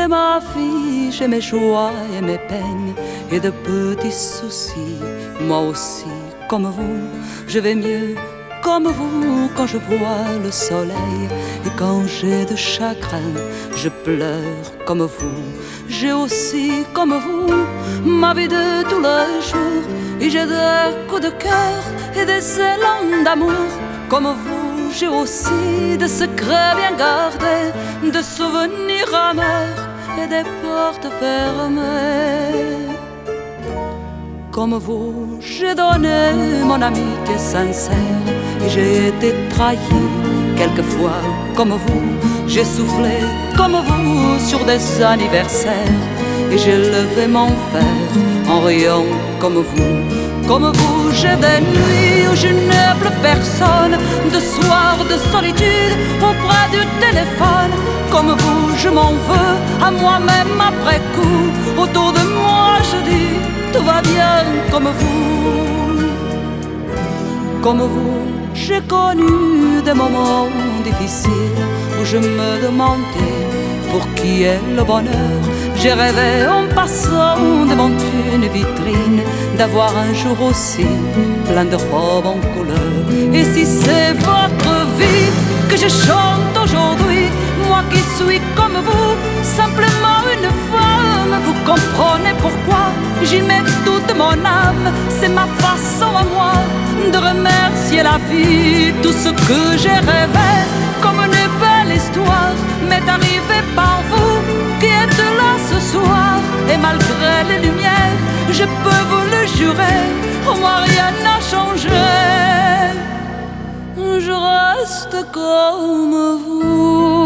J'ai ma vie, j'ai mes joies et mes peines et de petits soucis. Moi aussi, comme vous, je vais mieux comme vous quand je vois le soleil. Et quand j'ai de chagrin, je pleure comme vous. J'ai aussi, comme vous, ma vie de tous les jours. Et j'ai des coups de cœur et des élans d'amour. Comme vous, j'ai aussi des secrets bien gardés, des souvenirs amers et des portes fermées. Comme vous, j'ai donné mon amitié sincère et j'ai été trahi quelquefois. Comme vous, j'ai soufflé comme vous sur des anniversaires et j'ai levé mon verre en riant comme vous. Comme vous, j'ai des nuits où je n'ai plus personne, de soirs de solitude auprès du téléphone. Comme vous, je m'en veux à moi-même après coup. Autour de moi, je dis tout va bien comme vous. Comme vous, j'ai connu des moments difficiles où je me demandais pour qui est le bonheur. J'ai rêvé en passant devant une vitrine d'avoir un jour aussi plein de robes en couleur. Et si c'est votre vie que je chante aujourd'hui, moi qui suis comme vous, simplement une femme, vous comprenez pourquoi j'y mets toute mon âme. C'est ma façon à moi de remercier la vie. Tout ce que j'ai rêvé comme une belle histoire m'est arrivé par vous qui êtes là ce soir. Et malgré les lumières, je peux vous le jurer, moi rien n'a changé. Je reste comme vous.